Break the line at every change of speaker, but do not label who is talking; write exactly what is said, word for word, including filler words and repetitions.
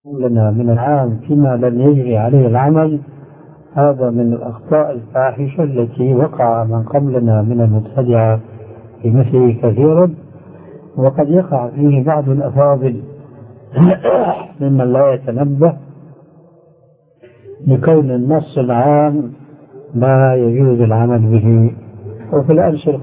لنا من العام فيما لم يجري عليه العمل، هذا من الأخطاء الفاحشة التي وقع من قبلنا من المبتدعة في مثله كثيرا، وقد يقع فيه بعض الأفاضل ممن لا يتنبه لكون النص العام لا يجوز العمل به. وفي الأمثلة